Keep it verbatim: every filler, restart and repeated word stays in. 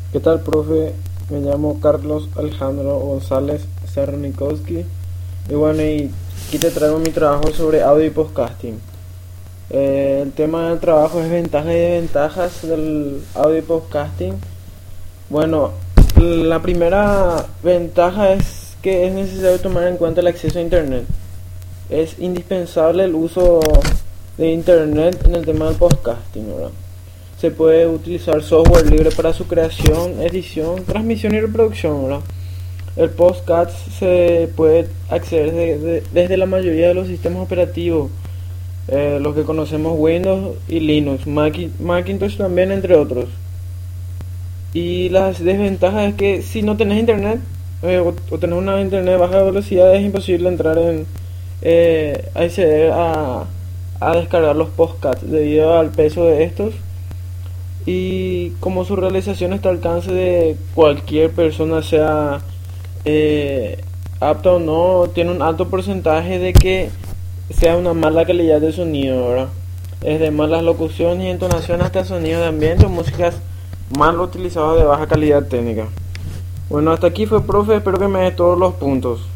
¿Qué tal, profe? Me llamo Carlos Alejandro González Cernikowski. Y bueno, y aquí te traigo mi trabajo sobre audio y podcasting. Eh, el tema del trabajo es ventajas y desventajas del audio y podcasting. Bueno, la primera ventaja es que es necesario tomar en cuenta el acceso a Internet. Es indispensable el uso de Internet en el tema del podcasting, ¿verdad? Se puede utilizar software libre para su creación, edición, transmisión y reproducción, ¿verdad? El podcast se puede acceder de- de- desde la mayoría de los sistemas operativos, eh, los que conocemos Windows y Linux, Maci- Macintosh también, entre otros. Y las desventajas es que si no tenés internet, eh, o, o tenés una internet de baja velocidad, es imposible entrar en eh, acceder a, a descargar los podcasts debido al peso de estos, y como su realización está al alcance de cualquier persona, sea eh, apta o no, tiene un alto porcentaje de que sea una mala calidad de sonido, ¿verdad? Desde malas locuciones y entonaciones hasta sonidos de ambiente o músicas mal utilizadas de baja calidad técnica. Bueno, hasta aquí fue, profe, espero que me dé todos los puntos.